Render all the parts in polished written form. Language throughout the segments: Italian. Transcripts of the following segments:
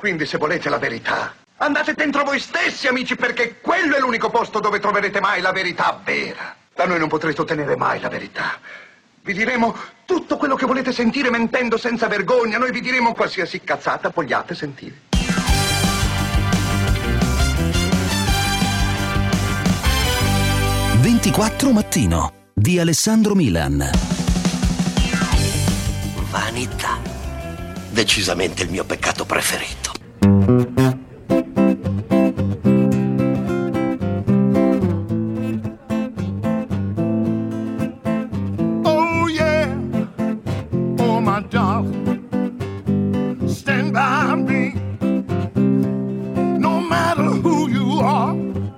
Quindi se volete la verità, andate dentro voi stessi, amici, perché quello è l'unico posto dove troverete mai la verità vera. Da noi non potrete ottenere mai la verità. Vi diremo tutto quello che volete sentire mentendo senza vergogna. Noi vi diremo qualsiasi cazzata vogliate sentire. «24 Mattino» di Alessandro Milan. Vanità. Decisamente il mio peccato preferito. Oh yeah, oh my darling, stand by me, no matter who you are,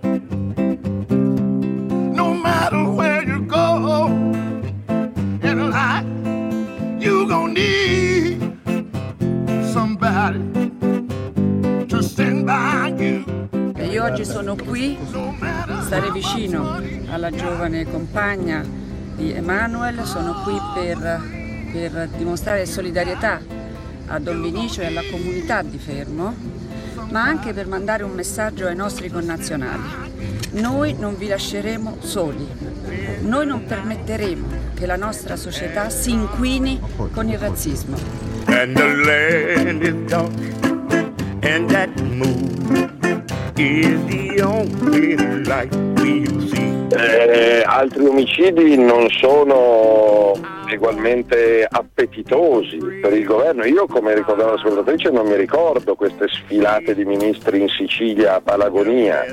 no matter where you go in life, you gon' need somebody to stand by you. E io oggi sono qui a stare vicino alla giovane compagna di Emanuel, sono qui per dimostrare solidarietà a Don Vinicio e alla comunità di Fermo, ma anche per mandare un messaggio ai nostri connazionali. Noi non vi lasceremo soli, noi non permetteremo che la nostra società si inquini con il razzismo. And the land is dark, and that moon is the only light we'll see. Altri omicidi non sono ugualmente appetitosi per il governo. Io, come ricordava l'ascoltatrice, non mi ricordo queste sfilate di ministri in Sicilia a Palagonia.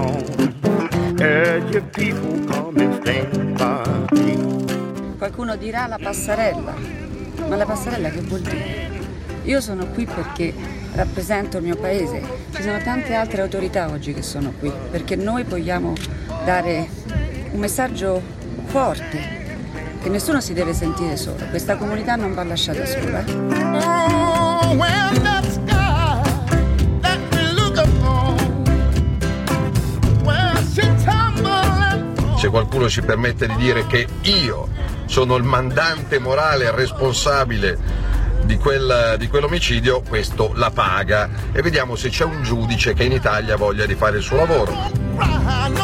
Qualcuno dirà la passerella, ma la passerella che vuol dire? Io sono qui perché rappresento il mio paese, ci sono tante altre autorità oggi che sono qui, perché noi vogliamo dare un messaggio forte, che nessuno si deve sentire solo, questa comunità non va lasciata sola. Se qualcuno si permette di dire che io sono il mandante morale e responsabile di quell'omicidio, questo la paga, e vediamo se c'è un giudice che in Italia voglia di fare il suo lavoro.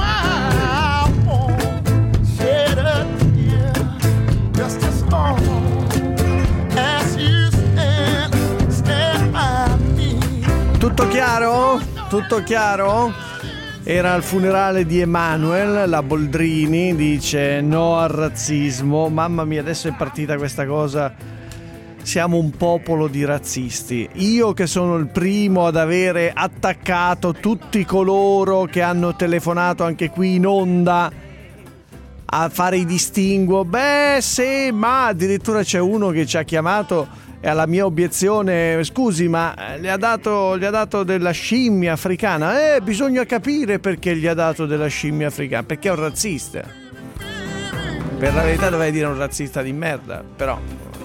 Tutto chiaro? Tutto chiaro? Era al funerale di Emanuel, la Boldrini dice no al razzismo. Mamma mia, adesso è partita questa cosa. Siamo un popolo di razzisti. Io che sono il primo ad avere attaccato tutti coloro che hanno telefonato anche qui in onda a fare i distinguo. Beh sì, ma addirittura c'è uno che ci ha chiamato e alla mia obiezione, scusi, ma gli ha dato della scimmia africana. Bisogna capire perché gli ha dato della scimmia africana, perché è un razzista. Per la verità dovrei dire un razzista di merda, però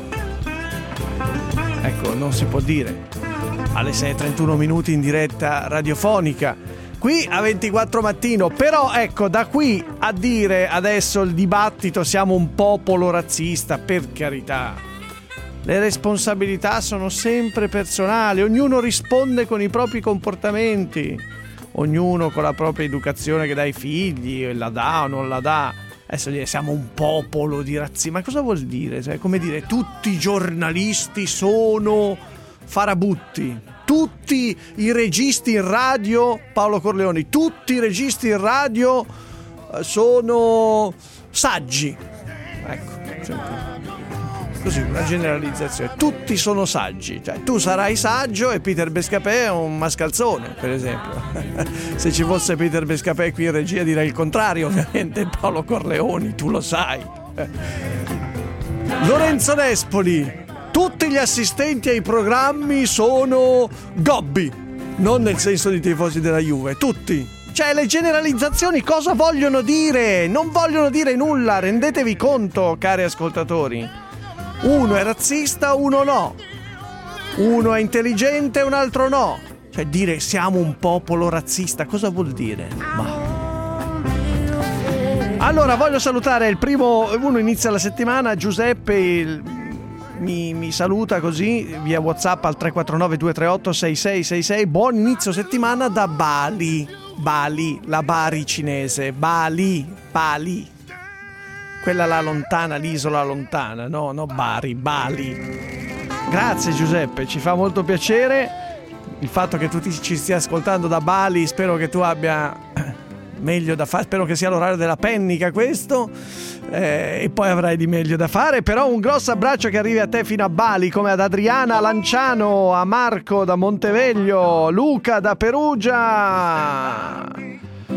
ecco, non si può dire alle 6:31 minuti in diretta radiofonica qui a 24 Mattino. Però ecco, da qui a dire adesso il dibattito siamo un popolo razzista, per carità, le responsabilità sono sempre personali, ognuno risponde con i propri comportamenti, ognuno con la propria educazione che dà ai figli, la dà o non la dà. Adesso dire siamo un popolo di razzisti, ma cosa vuol dire? Cioè, come dire, tutti i giornalisti sono farabutti, tutti i registi in radio, Paolo Corleoni, tutti i registi in radio sono saggi. Ecco, cioè, così, una generalizzazione, tutti sono saggi, cioè tu sarai saggio e Peter Bescapè è un mascalzone, per esempio. Se ci fosse Peter Bescapè qui in regia direi il contrario, ovviamente. Paolo Corleoni, tu lo sai. Lorenzo Nespoli, tutti gli assistenti ai programmi sono gobbi, non nel senso di tifosi della Juve, tutti. Cioè, le generalizzazioni cosa vogliono dire? Non vogliono dire nulla, rendetevi conto, cari ascoltatori. Uno è razzista, uno no. Uno è intelligente, un altro no. Cioè, dire siamo un popolo razzista, cosa vuol dire? Ma... Allora, voglio salutare il primo, uno inizia la settimana, Giuseppe, mi saluta così via WhatsApp al 349 238 6666. Buon inizio settimana da Bali, la Bari cinese, Bali. Quella là lontana, l'isola lontana, no, Bari. Grazie Giuseppe, ci fa molto piacere il fatto che tu ci stia ascoltando da Bali. Spero che tu abbia meglio da fare, spero che sia l'orario della pennica questo, e poi avrai di meglio da fare. Però un grosso abbraccio che arrivi a te fino a Bali, come ad Adriana Lanciano, a Marco da Monteveglio, Luca da Perugia.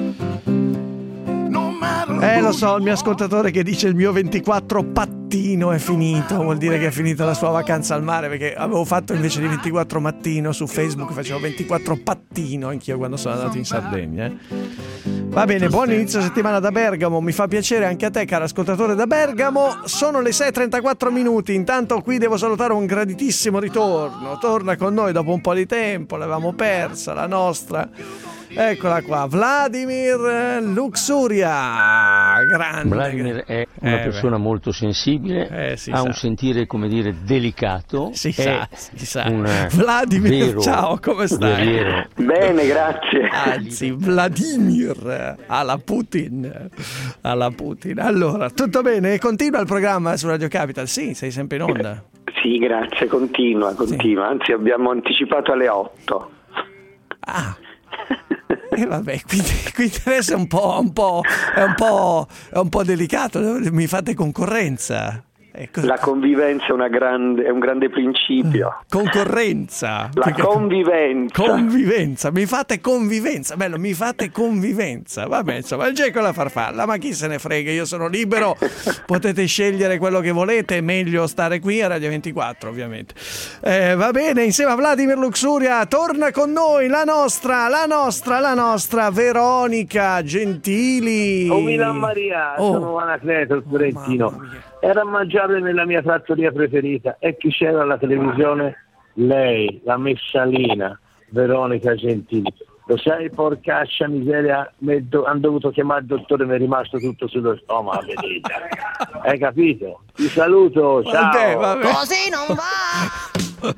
Lo so, il mio ascoltatore che dice il mio 24 pattino è finito, vuol dire che è finita la sua vacanza al mare, perché avevo fatto invece di 24 mattino su Facebook, facevo 24 pattino anch'io quando sono andato in Sardegna. Va bene, buon inizio settimana da Bergamo, mi fa piacere anche a te caro ascoltatore da Bergamo. Sono le 6:34 minuti, intanto qui devo salutare un graditissimo ritorno, torna con noi dopo un po' di tempo, l'avevamo persa la nostra. Eccola qua, Vladimir Luxuria, grande. Vladimir è una persona molto sensibile, ha un sentire, come dire, delicato. Si sa. Vladimir, ciao, come stai? Guerriero. Bene, grazie. Anzi, Vladimir, alla Putin. Allora, tutto bene? Continua il programma su Radio Capital? Sì, sei sempre in onda. Sì, grazie, continua. Sì. Anzi, abbiamo anticipato alle 8. Ah. E vabbè, quindi adesso è un po' delicato, mi fate concorrenza. La convivenza è un grande principio. Concorrenza. Convivenza. Mi fate convivenza. Bello, mi fate convivenza. Vabbè, insomma, il geco e la farfalla, ma chi se ne frega, io sono libero. Potete scegliere quello che volete, è meglio stare qui a Radio 24, ovviamente. Va bene, insieme a Vladimir Luxuria torna con noi la nostra Veronica Gentili. Milan Maria, sono Anacleto, il fiorentino. Era a mangiare nella mia trattoria preferita e chi c'era alla televisione? Lei, la messalina, Veronica Gentili. Lo sai, porcaccia miseria, hanno dovuto chiamare il dottore, mi è rimasto tutto sullo stomaco, vedete. Hai capito? Ti saluto, ciao. Vabbè. Così non va.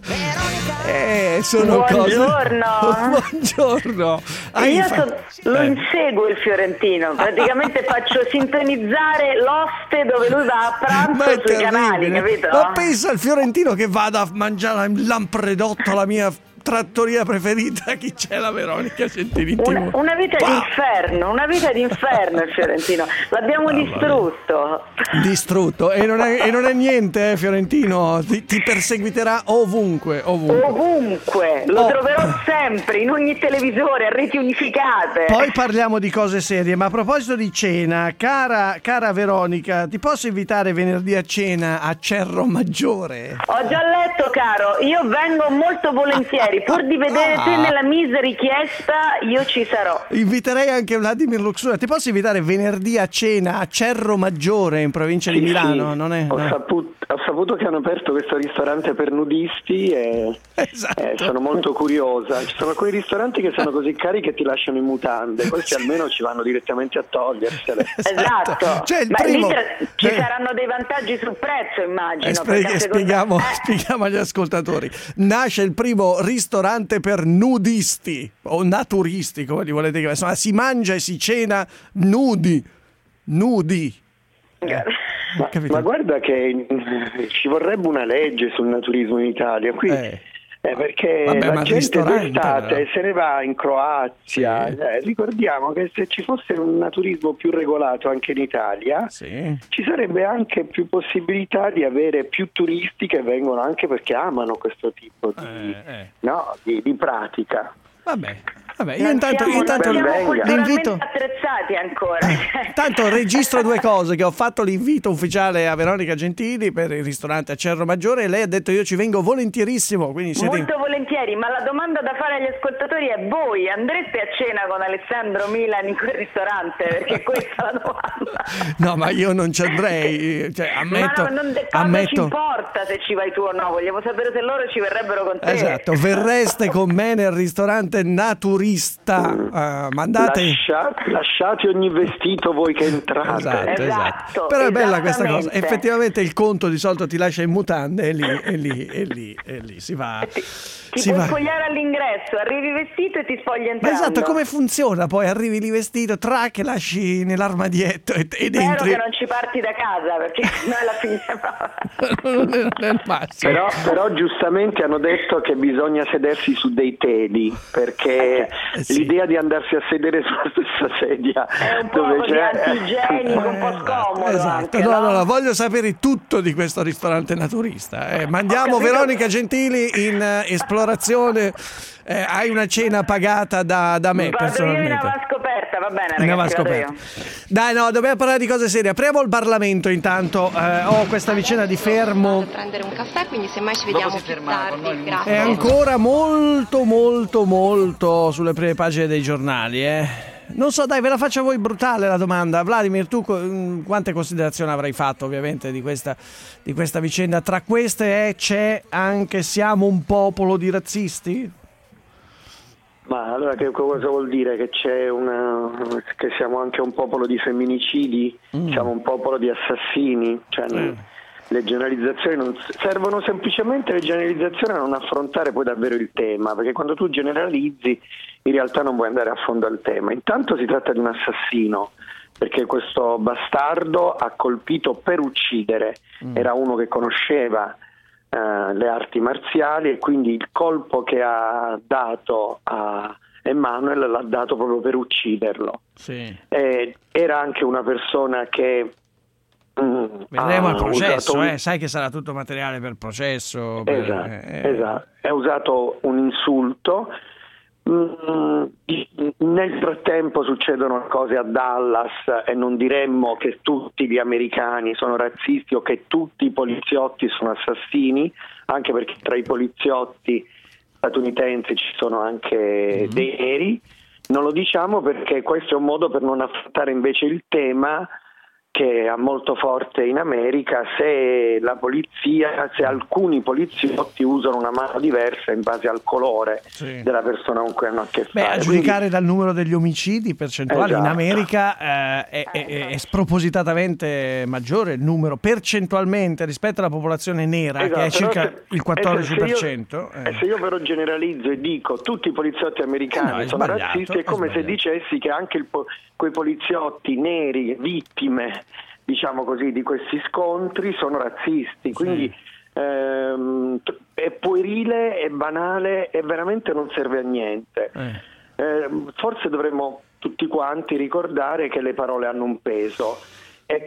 Sono Buongiorno. Buongiorno. Io lo inseguo il fiorentino, praticamente faccio sintonizzare l'oste dove lui va a pranzo sui canali, capito? Ma pensa al fiorentino che vada a mangiare il lampredotto, la mia trattoria preferita, chi c'è? La Veronica Gentili. Una vita d'inferno il fiorentino, l'abbiamo distrutto e non è niente, Fiorentino, ti perseguiterà ovunque lo troverò sempre in ogni televisore a reti unificate. Poi parliamo di cose serie, ma a proposito di cena, cara Veronica, ti posso invitare venerdì a cena a Cerro Maggiore? Ho già letto, caro, io vengo molto volentieri. Pur di vedere nella misa richiesta, io ci sarò. Inviterei anche Vladimir Luxuria. Ti posso invitare venerdì a cena a Cerro Maggiore in provincia di Milano? Sì. Non è? Ho saputo che hanno aperto questo ristorante per nudisti e sono molto curiosa. Ci sono quei ristoranti che sono così cari che ti lasciano in mutande. Questi almeno ci vanno direttamente a togliersele. Esatto. Cioè Ma lì ci saranno dei vantaggi sul prezzo, immagino. Spieghiamo agli ascoltatori. Nasce il primo ristorante per nudisti o naturisti, come li volete chiamare. Insomma, si mangia e si cena nudi. Ma guarda che ci vorrebbe una legge sul naturismo in Italia qui. Perché la gente d'estate se ne va in Croazia. Ricordiamo che se ci fosse un naturismo più regolato anche in Italia, ci sarebbe anche più possibilità di avere più turisti che vengono anche perché amano questo tipo di pratica. Vabbè, io intanto l'invito attrezzati ancora. Tanto registro due cose: che ho fatto l'invito ufficiale a Veronica Gentili per il ristorante a Cerro Maggiore e lei ha detto io ci vengo volentierissimo, quindi molto volentieri, ma la domanda da fare agli ascoltatori è: voi andrete a cena con Alessandro Milan in quel ristorante? Perché questa è la domanda. No, ma io non ci andrei, ammetto. Ci importa se ci vai tu o no, vogliamo sapere se loro ci verrebbero con te. Esatto, verreste con me nel ristorante naturistico naturista, mandate... Lasciate ogni vestito voi che entrate. Esatto. Però è bella questa cosa. Effettivamente il conto di solito ti lascia in mutande e lì si va. Ti puoi spogliare all'ingresso, arrivi vestito e ti spogli entrando. Ma esatto, come funziona? Poi arrivi lì vestito, che lasci nell'armadietto ed entri. Spero che non ci parti da casa, perché noi alla fine non è il massimo. Però giustamente hanno detto che bisogna sedersi su dei teli, perché l'idea di andarsi a sedere sulla stessa sedia è un po' così antigenico, un po' scomodo. Esatto. Anche, no, voglio sapere tutto di questo ristorante naturista. Mandiamo Veronica Gentili in esplorazione. Hai una cena pagata da me personalmente. Io in scoperta, va bene, ragazzi. Dai, no, dobbiamo parlare di cose serie. Apriamo il Parlamento intanto. Ho questa vicenda di Fermo. Vado a prendere un caffè, quindi semmai ci vediamo più tardi. Grazie. È ancora molto sulle prime pagine dei giornali, Non so, dai, ve la faccio a voi brutale la domanda. Vladimir, tu quante considerazioni avrai fatto ovviamente di questa vicenda? Tra queste c'è anche siamo un popolo di razzisti? Ma allora che cosa vuol dire? Che che siamo anche un popolo di femminicidi? Siamo un popolo di assassini? Le generalizzazioni servono semplicemente le generalizzazioni a non affrontare poi davvero il tema, perché quando tu generalizzi in realtà non vuoi andare a fondo al tema. Intanto si tratta di un assassino, perché questo bastardo ha colpito per uccidere, era uno che conosceva le arti marziali, e quindi il colpo che ha dato a Emanuel l'ha dato proprio per ucciderlo. Sì. Era anche una persona che vedremo al processo, sai che sarà tutto materiale per il processo. Esatto. È usato un insulto. Nel frattempo succedono cose a Dallas e non diremmo che tutti gli americani sono razzisti o che tutti i poliziotti sono assassini, anche perché tra i poliziotti statunitensi ci sono anche dei neri. Non lo diciamo perché questo è un modo per non affrontare invece il tema che è molto forte in America, se alcuni poliziotti usano una mano diversa in base al colore della persona con cui hanno a che fare. A giudicare dal numero degli omicidi percentuali, in America è spropositatamente maggiore il numero percentualmente rispetto alla popolazione nera, che è circa il 14%. Se io però generalizzo e dico tutti i poliziotti americani sono razzisti, è come se dicessi che anche quei poliziotti neri, vittime, diciamo così, di questi scontri sono razzisti, quindi è puerile, è banale e veramente non serve a niente. Forse dovremmo tutti quanti ricordare che le parole hanno un peso e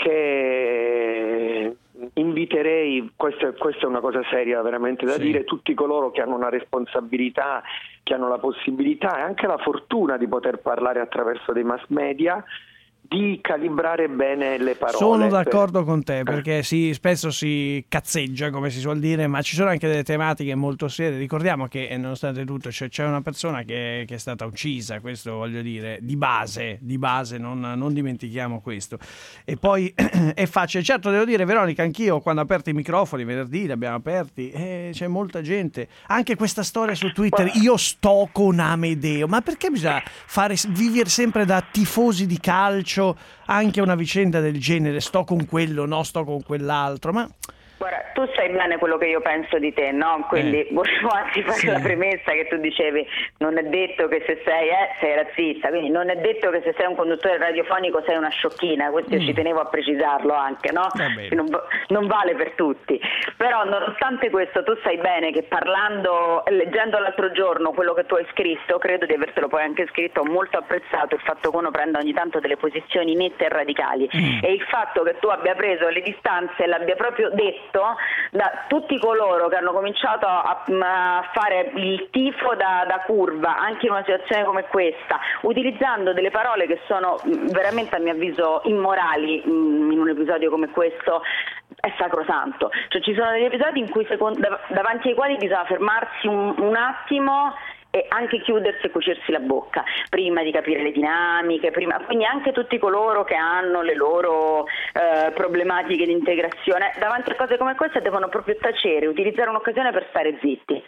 che inviterei, questa è una cosa seria veramente da dire, tutti coloro che hanno una responsabilità, che hanno la possibilità e anche la fortuna di poter parlare attraverso dei mass media, di calibrare bene le parole. Sono d'accordo con te, perché spesso si cazzeggia, come si suol dire, ma ci sono anche delle tematiche molto serie. Ricordiamo che nonostante tutto c'è una persona che è stata uccisa, questo voglio dire, di base, non dimentichiamo questo. E poi è facile, certo devo dire, Veronica, anch'io quando ho aperto i microfoni venerdì, li abbiamo aperti, c'è molta gente, anche questa storia su Twitter, io sto con Amedeo, ma perché bisogna vivere sempre da tifosi di calcio anche una vicenda del genere, sto con quello, no, sto con quell'altro, ma... Guarda, tu sai bene quello che io penso di te, no? Quindi volevo anzi fare la premessa che tu dicevi, non è detto che se sei razzista, quindi non è detto che se sei un conduttore radiofonico sei una sciocchina, questo io ci tenevo a precisarlo anche, no? Non vale per tutti. Però nonostante questo tu sai bene che leggendo l'altro giorno quello che tu hai scritto, credo di avertelo poi anche scritto, ho molto apprezzato il fatto che uno prenda ogni tanto delle posizioni nette e radicali e il fatto che tu abbia preso le distanze e l'abbia proprio detto da tutti coloro che hanno cominciato a fare il tifo da curva anche in una situazione come questa, utilizzando delle parole che sono veramente a mio avviso immorali in un episodio come questo, è sacrosanto. Cioè ci sono degli episodi in cui davanti ai quali bisogna fermarsi un attimo e anche chiudersi e cucirsi la bocca prima di capire le dinamiche, quindi anche tutti coloro che hanno le loro problematiche di integrazione davanti a cose come queste devono proprio tacere, utilizzare un'occasione per stare zitti.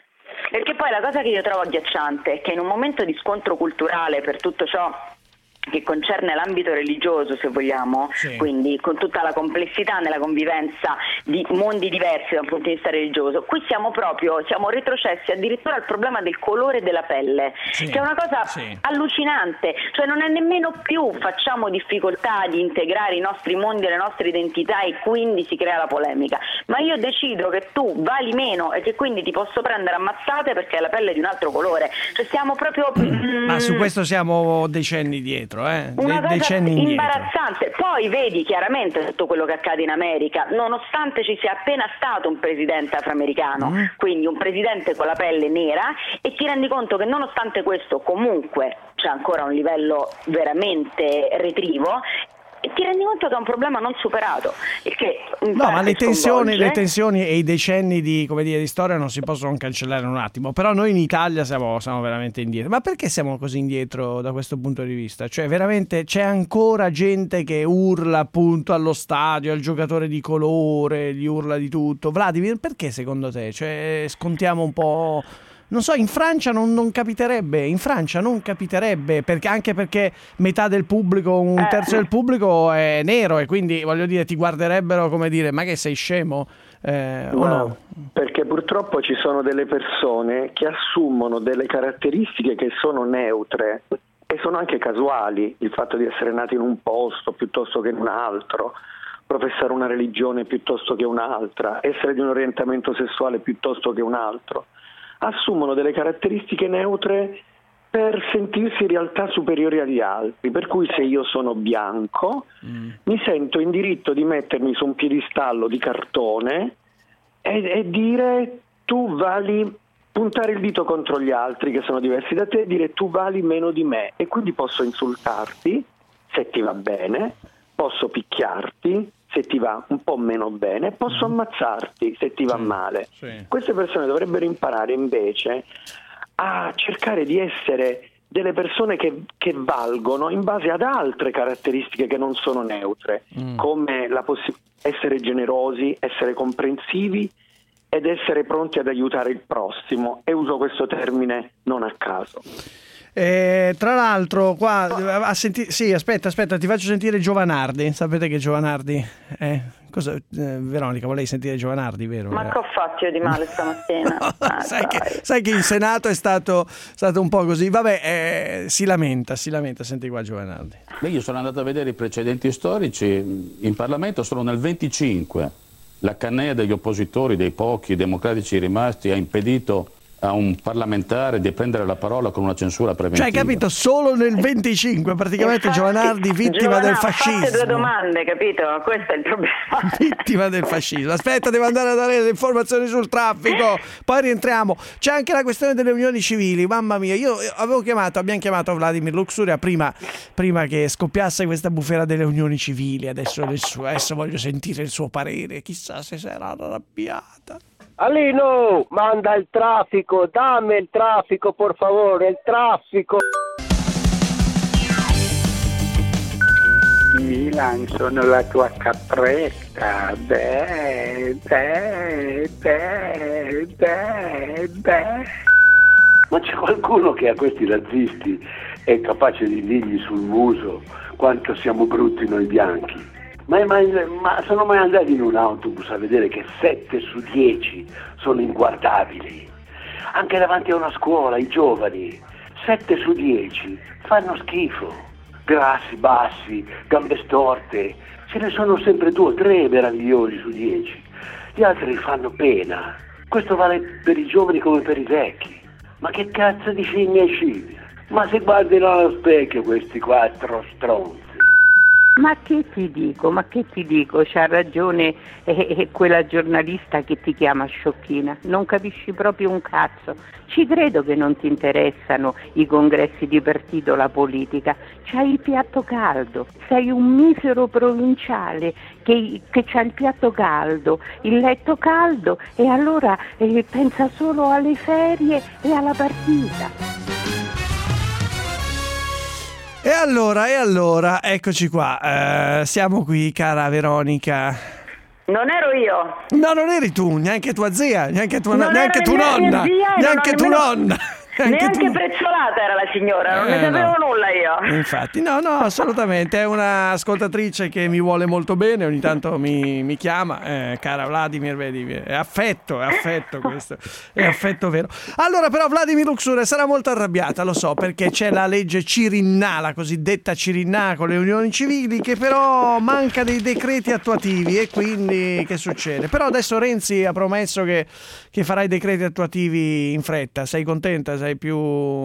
Perché poi la cosa che io trovo agghiacciante è che in un momento di scontro culturale per tutto ciò che concerne l'ambito religioso, se vogliamo, quindi con tutta la complessità nella convivenza di mondi diversi da un punto di vista religioso, qui siamo retrocessi addirittura al problema del colore della pelle, che è una cosa allucinante, cioè non è nemmeno più facciamo difficoltà di integrare i nostri mondi e le nostre identità e quindi si crea la polemica, ma io decido che tu vali meno e che quindi ti posso prendere ammazzate perché hai la pelle di un altro colore, cioè stiamo proprio ma su questo siamo decenni dietro. Una cosa imbarazzante. Poi vedi chiaramente tutto quello che accade in America, nonostante ci sia appena stato un presidente afroamericano, quindi un presidente con la pelle nera, e ti rendi conto che nonostante questo comunque c'è ancora un livello veramente retrivo. E ti rendi conto che è un problema non superato. Ma le tensioni e i decenni di storia non si possono cancellare in un attimo. Però noi in Italia siamo veramente indietro. Ma perché siamo così indietro da questo punto di vista? Cioè veramente c'è ancora gente che urla appunto allo stadio, al giocatore di colore, gli urla di tutto. Vladimir, perché secondo te? Cioè scontiamo un po'... Non so, in Francia non capiterebbe, anche perché metà del pubblico, un terzo del pubblico è nero e quindi voglio dire ti guarderebbero come dire ma che sei scemo o no? Perché purtroppo ci sono delle persone che assumono delle caratteristiche che sono neutre e sono anche casuali, il fatto di essere nati in un posto piuttosto che in un altro, professare una religione piuttosto che un'altra, essere di un orientamento sessuale piuttosto che un altro. Assumono delle caratteristiche neutre per sentirsi in realtà superiori agli altri, per cui se io sono bianco mi sento in diritto di mettermi su un piedistallo di cartone e dire tu vali, puntare il dito contro gli altri che sono diversi da te e dire tu vali meno di me, e quindi posso insultarti se ti va bene, posso picchiarti se ti va un po' meno bene, posso ammazzarti se ti va male. Queste persone dovrebbero imparare invece a cercare di essere delle persone che valgono in base ad altre caratteristiche che non sono neutre, come essere generosi, essere comprensivi ed essere pronti ad aiutare il prossimo, e uso questo termine non a caso. Tra l'altro qua aspetta ti faccio sentire Giovanardi. Sapete che Giovanardi cosa, Veronica, volevi sentire Giovanardi, vero? Ma che ho fatto io di male stamattina? sai che in Senato è stato un po' così, vabbè, si lamenta, senti qua Giovanardi. Io sono andato a vedere i precedenti storici in Parlamento, solo nel 25 la cannea degli oppositori, dei pochi democratici rimasti, ha impedito a un parlamentare di prendere la parola con una censura preventiva. Cioè, capito, solo nel 25 praticamente Giovanardi vittima del fascismo. Fate due domande, capito? Questo è il problema. Vittima del fascismo. Aspetta, devo andare a dare le informazioni sul traffico, poi rientriamo. C'è anche la questione delle unioni civili. Mamma mia, abbiamo chiamato Vladimir Luxuria prima che scoppiasse questa bufera delle unioni civili. Adesso voglio sentire il suo parere. Chissà se sarà arrabbiata. Alino, manda il traffico, dammi il traffico, por favore, il traffico. Milan, sono la tua capretta, beh. Ma c'è qualcuno che a questi razzisti è capace di dirgli sul muso quanto siamo brutti noi bianchi? Ma sono mai andati in un autobus a vedere che 7 su 10 sono inguardabili? Anche davanti a una scuola, i giovani, 7 su 10 fanno schifo. Grassi, bassi, gambe storte, ce ne sono sempre 2 o 3 meravigliosi su 10. Gli altri fanno pena. Questo vale per i giovani come per i vecchi. Ma che cazzo di scimmia è scimmia? Ma se guardino allo specchio questi 4 stronzi. Ma che ti dico, c'ha ragione quella giornalista che ti chiama sciocchina, non capisci proprio un cazzo, ci credo che non ti interessano i congressi di partito, la politica, c'hai il piatto caldo, sei un misero provinciale che c'ha il piatto caldo, il letto caldo e allora pensa solo alle ferie e alla partita. E allora, eccoci qua, siamo qui, cara Veronica. Non ero io. No, non eri tu, neanche tua zia, neanche tua nonna, Neanche nonna, neanche tua nonna. Neanche prezzolata era la signora, non ne sapevo nulla io. Infatti, no, assolutamente. È un'ascoltatrice che mi vuole molto bene, ogni tanto mi chiama, cara Vladimir, vedi, è affetto questo, è affetto vero. Allora, però, Vladimir Luxuria sarà molto arrabbiata, lo so, perché c'è la legge Cirinnà, la cosiddetta Cirinnà con le unioni civili, che però manca dei decreti attuativi, e quindi che succede? Però adesso Renzi ha promesso che farà i decreti attuativi in fretta. Sei contenta? Sei più...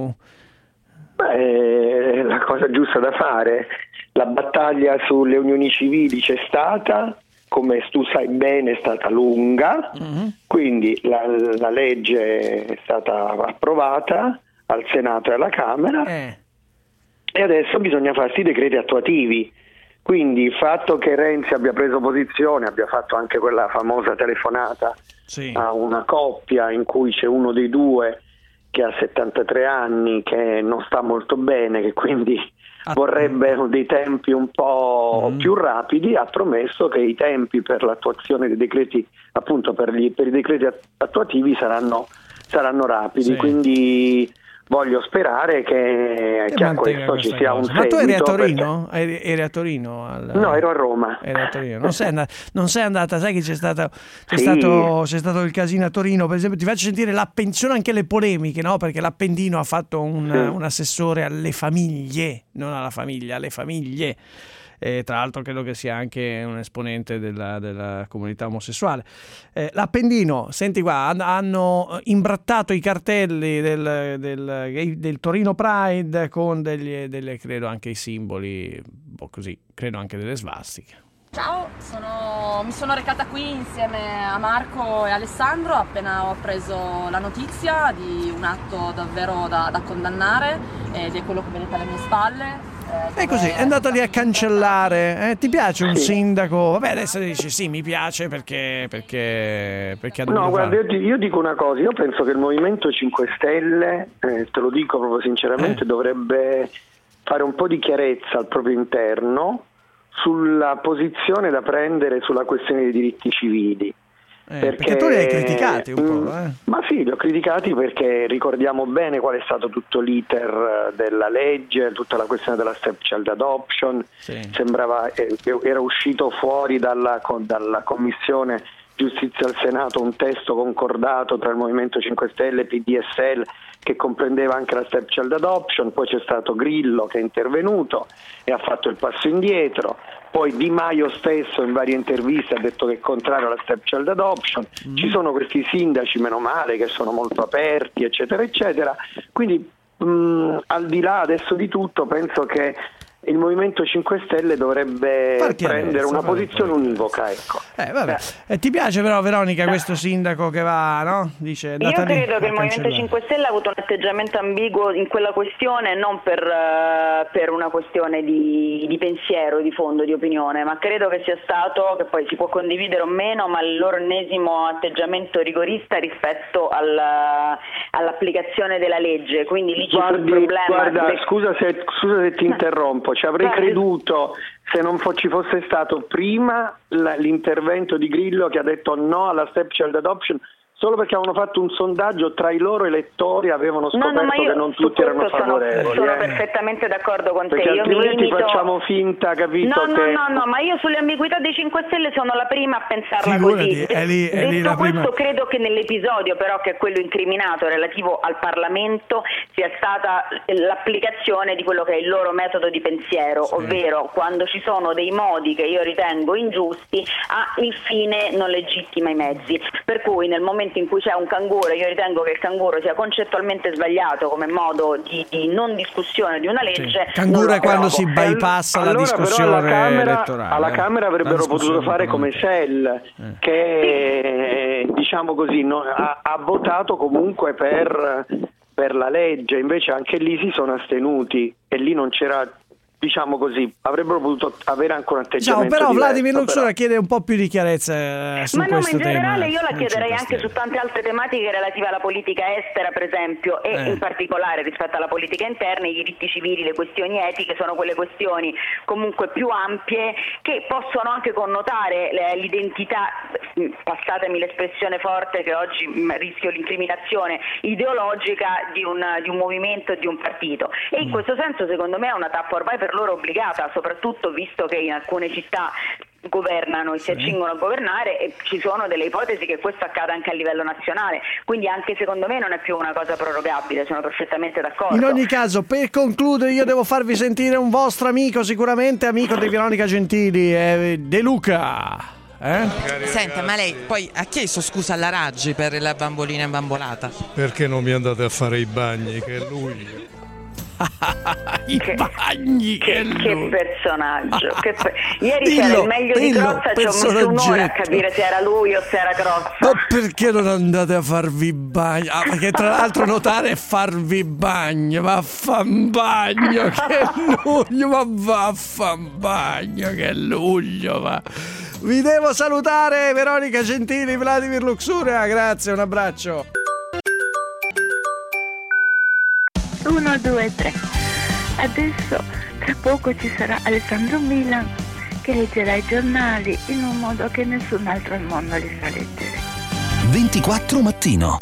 Beh, la cosa giusta da fare. La battaglia sulle unioni civili c'è stata, come tu sai bene, è stata lunga, quindi la legge è stata approvata al Senato e alla Camera e adesso bisogna farsi i decreti attuativi. Quindi il fatto che Renzi abbia preso posizione, abbia fatto anche quella famosa telefonata a una coppia in cui c'è uno dei due che ha 73 anni, che non sta molto bene, che quindi vorrebbe dei tempi un po' più rapidi, ha promesso che i tempi per l'attuazione dei decreti, appunto per i decreti attuativi saranno rapidi, quindi voglio sperare che a questo ci sia un seguito. Ma tu eri a Torino? Eri a Torino? No, ero a Roma. Eri a Torino. Non sei andata, sai che c'è stato il casino a Torino, per esempio. Ti faccio sentire sono anche le polemiche, no? Perché l'Appendino ha fatto un assessore alle famiglie, non alla famiglia, alle famiglie. Tra l'altro credo che sia anche un esponente della comunità omosessuale. L'Appendino, senti qua, hanno imbrattato i cartelli del Torino Pride con delle credo anche i simboli, così, credo anche delle svastiche. Ciao, mi sono recata qui insieme a Marco e Alessandro appena ho preso la notizia di un atto davvero da condannare, ed è quello che vedete alle mie spalle. E così, è andata lì a cancellare. Ti piace un sindaco? Vabbè, adesso dici sì, mi piace perché ha dovuto No, guarda, io dico una cosa, io penso che il Movimento 5 Stelle, te lo dico proprio sinceramente, dovrebbe fare un po' di chiarezza al proprio interno sulla posizione da prendere sulla questione dei diritti civili. Perché tu li hai criticati un po', Ma sì, li ho criticati perché ricordiamo bene qual è stato tutto l'iter della legge, tutta la questione della stepchild adoption. Sembrava era uscito fuori dalla Commissione Giustizia al Senato un testo concordato tra il Movimento 5 Stelle e PDSL che comprendeva anche la stepchild adoption, poi c'è stato Grillo che è intervenuto e ha fatto il passo indietro, poi Di Maio stesso in varie interviste ha detto che è contrario alla stepchild adoption, ci sono questi sindaci, meno male, che sono molto aperti, eccetera eccetera, quindi al di là adesso di tutto penso che il Movimento 5 Stelle dovrebbe prendere una posizione univoca, ecco. Ti piace però, Veronica, questo sindaco che va, no? Dice, io credo che il Movimento 5 Stelle ha avuto un atteggiamento ambiguo in quella questione, non per una questione di pensiero, di fondo, di opinione, ma credo che sia stato, che poi si può condividere o meno, ma il loro ennesimo atteggiamento rigorista rispetto all'applicazione della legge, quindi lì c'è il problema. Guarda, scusa se ti interrompo. Ci avrei creduto se non ci fosse stato prima l'intervento di Grillo che ha detto no alla stepchild adoption solo perché avevano fatto un sondaggio tra i loro elettori, avevano scoperto che non tutti erano favorevoli. Sono perfettamente d'accordo con perché te. Altrimenti facciamo finta, capito? No, ma io sulle ambiguità dei 5 Stelle sono la prima a pensarla così. Detto questo, credo che nell'episodio però che è quello incriminato relativo al Parlamento sia stata l'applicazione di quello che è il loro metodo di pensiero, ovvero quando ci sono dei modi che io ritengo ingiusti, il fine non legittima i mezzi. Per cui nel momento in cui c'è un canguro, io ritengo che il canguro sia concettualmente sbagliato come modo di non discussione di una legge. Canguro è quando si bypassa la discussione elettorale. Alla Camera avrebbero potuto fare come Shell, che diciamo così ha votato comunque per la legge, invece anche lì si sono astenuti e lì non c'era diciamo così, avrebbero potuto avere anche un atteggiamento però diverso, Vladimir Luxura chiede un po' più di chiarezza su questo in generale tema. io la chiederei anche su tante altre tematiche relative alla politica estera, per esempio, e in particolare rispetto alla politica interna. I diritti civili, le questioni etiche sono quelle questioni comunque più ampie che possono anche connotare l'identità, passatemi l'espressione forte che oggi rischio l'incriminazione ideologica di un movimento e di un partito, e in questo senso secondo me è una tappa ormai per loro obbligata, soprattutto visto che in alcune città governano e si accingono a governare, e ci sono delle ipotesi che questo accada anche a livello nazionale, quindi anche secondo me non è più una cosa prorogabile, sono perfettamente d'accordo. In ogni caso, per concludere, io devo farvi sentire un vostro amico, sicuramente amico di Veronica Gentili, De Luca. Senta, ma lei poi ha chiesto scusa alla Raggi per la bambolina imbambolata? Perché non mi andate a fare i bagni, che è lui? Bagni, che personaggio, ieri c'era il meglio di Crozza, ci ho messo un'ora a capire se era lui o se era Crozza. Ma perché non andate a farvi bagno? Perché tra l'altro notare è farvi bagno, vaffan bagno, che luglio, ma vaffan bagno, che luglio, ma... Vi devo salutare, Veronica Gentili, Vladimir Luxura, grazie, un abbraccio. 1, 2, 3. Adesso tra poco ci sarà Alessandro Milan che leggerà i giornali in un modo che nessun altro al mondo li sa leggere. 24 mattino.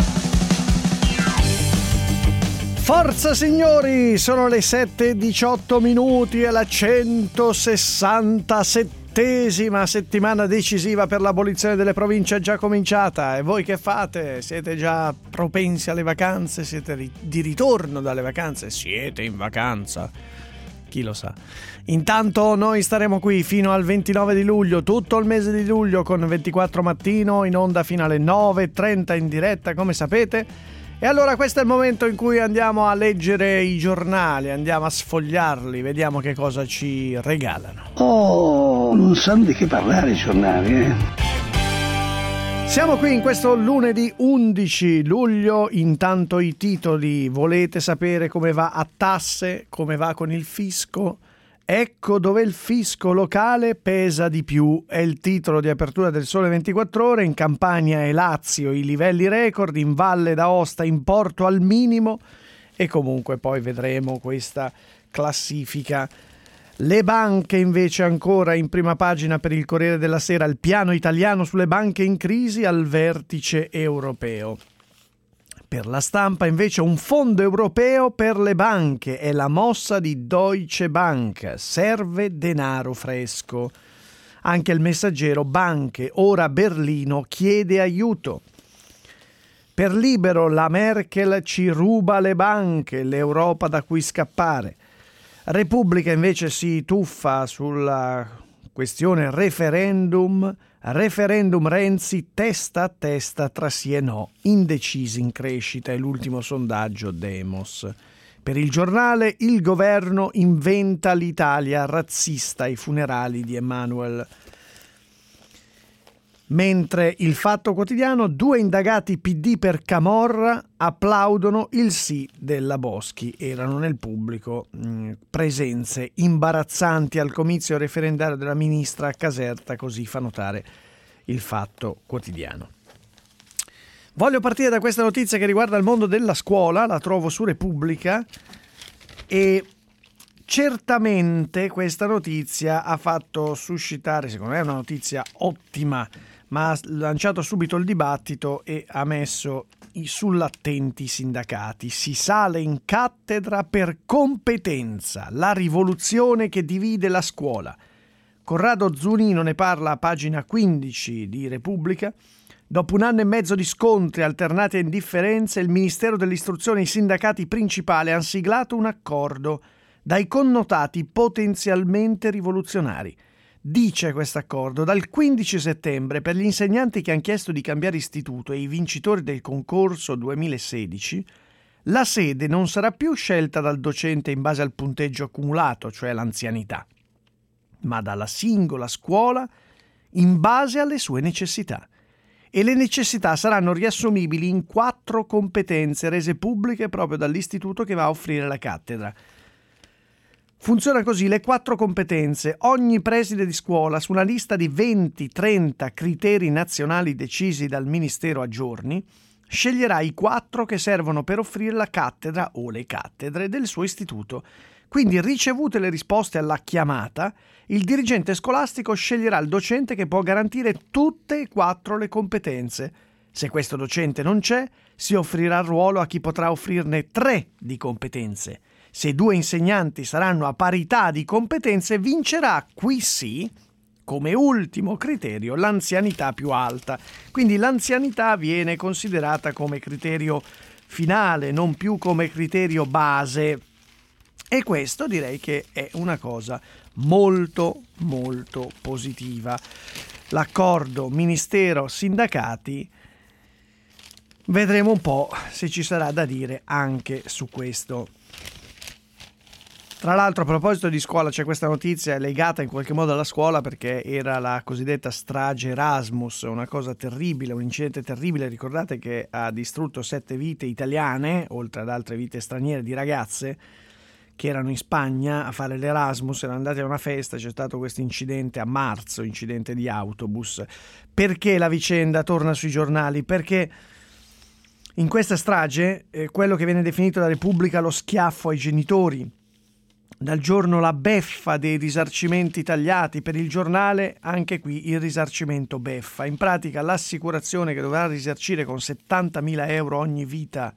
Forza signori, sono le 7:18 e la 167ª settimana decisiva per l'abolizione delle province è già cominciata. E voi che fate? Siete già propensi alle vacanze? Siete di ritorno dalle vacanze? Siete in vacanza? Chi lo sa. Intanto noi staremo qui fino al 29 di luglio, tutto il mese di luglio, con 24 mattino in onda fino alle 9:30 in diretta, come sapete. E allora questo è il momento in cui andiamo a leggere i giornali, andiamo a sfogliarli, vediamo che cosa ci regalano. Oh, non sanno di che parlare i giornali, Siamo qui in questo lunedì 11 luglio, intanto i titoli: volete sapere come va a tasse, come va con il fisco? Ecco dove il fisco locale pesa di più, è il titolo di apertura del Sole 24 Ore. In Campania e Lazio i livelli record, in Valle d'Aosta importo al minimo, e comunque poi vedremo questa classifica. Le banche invece ancora in prima pagina per il Corriere della Sera, il piano italiano sulle banche in crisi al vertice europeo. Per La Stampa invece un fondo europeo per le banche, è la mossa di Deutsche Bank, serve denaro fresco. Anche il Messaggero, banche, ora Berlino chiede aiuto. Per Libero, la Merkel ci ruba le banche, l'Europa da cui scappare. Repubblica invece si tuffa sulla questione referendum Renzi testa a testa tra sì e no, indecisi in crescita, è l'ultimo sondaggio Demos. Per Il Giornale, il governo inventa l'Italia razzista ai funerali di Emanuel. Mentre Il Fatto Quotidiano, 2 indagati PD per Camorra applaudono il sì della Boschi. Erano nel pubblico presenze imbarazzanti al comizio referendario della ministra a Caserta, così fa notare Il Fatto Quotidiano. Voglio partire da questa notizia che riguarda il mondo della scuola, la trovo su Repubblica, e certamente questa notizia ha fatto suscitare, secondo me è una notizia ottima, ma ha lanciato subito il dibattito e ha messo sull'attenti i sindacati. Si sale in cattedra per competenza, la rivoluzione che divide la scuola. Corrado Zunino ne parla a pagina 15 di Repubblica. Dopo 1 anno e mezzo di scontri alternati a indifferenze, il Ministero dell'Istruzione e i sindacati principali hanno siglato un accordo dai connotati potenzialmente rivoluzionari. Dice questo accordo: dal 15 settembre per gli insegnanti che hanno chiesto di cambiare istituto e i vincitori del concorso 2016, la sede non sarà più scelta dal docente in base al punteggio accumulato, cioè l'anzianità, ma dalla singola scuola in base alle sue necessità. E le necessità saranno riassumibili in 4 competenze rese pubbliche proprio dall'istituto che va a offrire la cattedra. Funziona così: le 4 competenze. Ogni preside di scuola, su una lista di 20-30 criteri nazionali decisi dal Ministero a giorni, sceglierà i 4 che servono per offrire la cattedra o le cattedre del suo istituto. Quindi, ricevute le risposte alla chiamata, il dirigente scolastico sceglierà il docente che può garantire tutte e 4 le competenze. Se questo docente non c'è, si offrirà il ruolo a chi potrà offrirne 3 di competenze. Se 2 insegnanti saranno a parità di competenze, vincerà, qui sì, come ultimo criterio, l'anzianità più alta. Quindi l'anzianità viene considerata come criterio finale, non più come criterio base. E questo direi che è una cosa molto, molto positiva. L'accordo Ministero-Sindacati, vedremo un po' se ci sarà da dire anche su questo. Tra l'altro, a proposito di scuola, c'è questa notizia legata in qualche modo alla scuola, perché era la cosiddetta strage Erasmus, una cosa terribile, un incidente terribile. Ricordate che ha distrutto 7 vite italiane, oltre ad altre vite straniere di ragazze che erano in Spagna a fare l'Erasmus, erano andate a una festa, c'è stato questo incidente a marzo, incidente di autobus. Perché la vicenda torna sui giornali? Perché in questa strage quello che viene definito da Repubblica lo schiaffo ai genitori, dal giorno la beffa dei risarcimenti tagliati, per il giornale anche qui il risarcimento beffa. In pratica l'assicurazione che dovrà risarcire con 70.000 euro ogni vita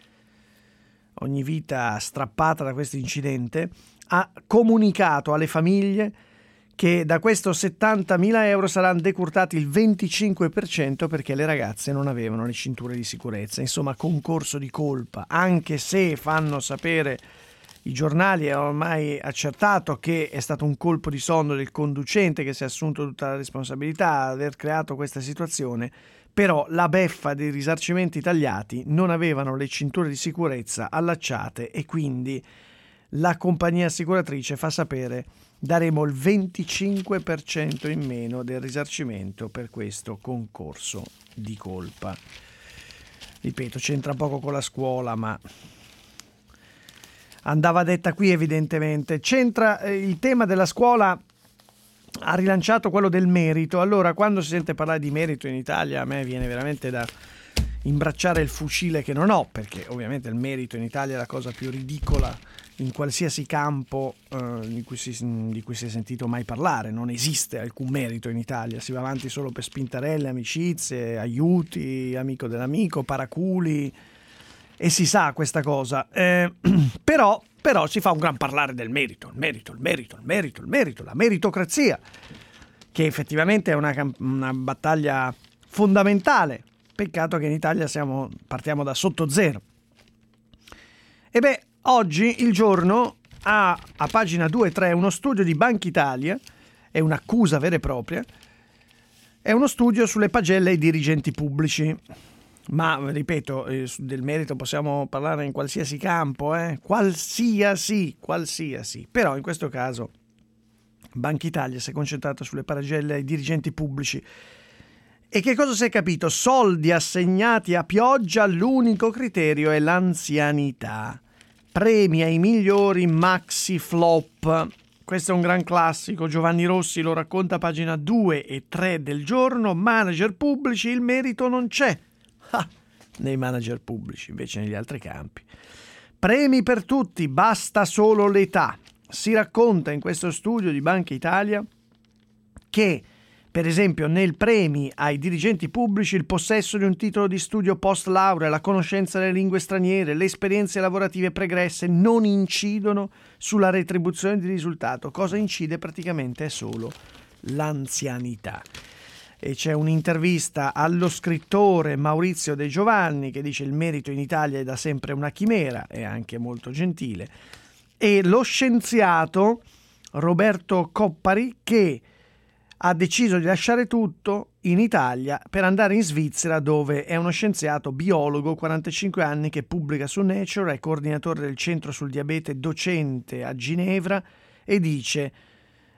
strappata da questo incidente, ha comunicato alle famiglie che da questo 70.000 euro saranno decurtati il 25% perché le ragazze non avevano le cinture di sicurezza. Insomma, concorso di colpa, anche se fanno sapere i giornali, è ormai accertato che è stato un colpo di sonno del conducente che si è assunto tutta la responsabilità di aver creato questa situazione. Però la beffa dei risarcimenti tagliati, non avevano le cinture di sicurezza allacciate e quindi la compagnia assicuratrice fa sapere: daremo il 25% in meno del risarcimento per questo concorso di colpa. Ripeto, c'entra poco con la scuola, ma andava detta qui evidentemente. C'entra il tema della scuola, ha rilanciato quello del merito. Allora, quando si sente parlare di merito in Italia, a me viene veramente da imbracciare il fucile che non ho, perché ovviamente il merito in Italia è la cosa più ridicola in qualsiasi campo di cui si è sentito mai parlare. Non esiste alcun merito in Italia, si va avanti solo per spintarelle, amicizie, aiuti, amico dell'amico, paraculi, e si sa questa cosa. Però si fa un gran parlare del merito, il merito, la meritocrazia, che effettivamente è una battaglia fondamentale. Peccato che in Italia partiamo da sotto zero. E beh, oggi Il Giorno ha a pagina 2 e 3 uno studio di Banca Italia, è un'accusa vera e propria, è uno studio sulle pagelle ai dirigenti pubblici. Ma ripeto, del merito possiamo parlare in qualsiasi campo, qualsiasi. Però in questo caso Banca Italia si è concentrata sulle pagelle ai dirigenti pubblici. E che cosa si è capito? Soldi assegnati a pioggia, l'unico criterio è l'anzianità. Premi ai migliori, maxi flop. Questo è un gran classico, Giovanni Rossi lo racconta a pagina 2 e 3 del Giorno. Manager pubblici, il merito non c'è. Nei manager pubblici, invece negli altri campi. Premi per tutti, basta solo l'età. Si racconta in questo studio di Banca Italia che, per esempio, nel premi ai dirigenti pubblici il possesso di un titolo di studio post laurea, la conoscenza delle lingue straniere, le esperienze lavorative pregresse non incidono sulla retribuzione di risultato. Cosa incide praticamente è solo l'anzianità. E c'è un'intervista allo scrittore Maurizio De Giovanni che dice: il merito in Italia è da sempre una chimera, è anche molto gentile, e lo scienziato Roberto Coppari che ha deciso di lasciare tutto in Italia per andare in Svizzera, dove è uno scienziato biologo, 45 anni, che pubblica su Nature, è coordinatore del centro sul diabete, docente a Ginevra, e dice: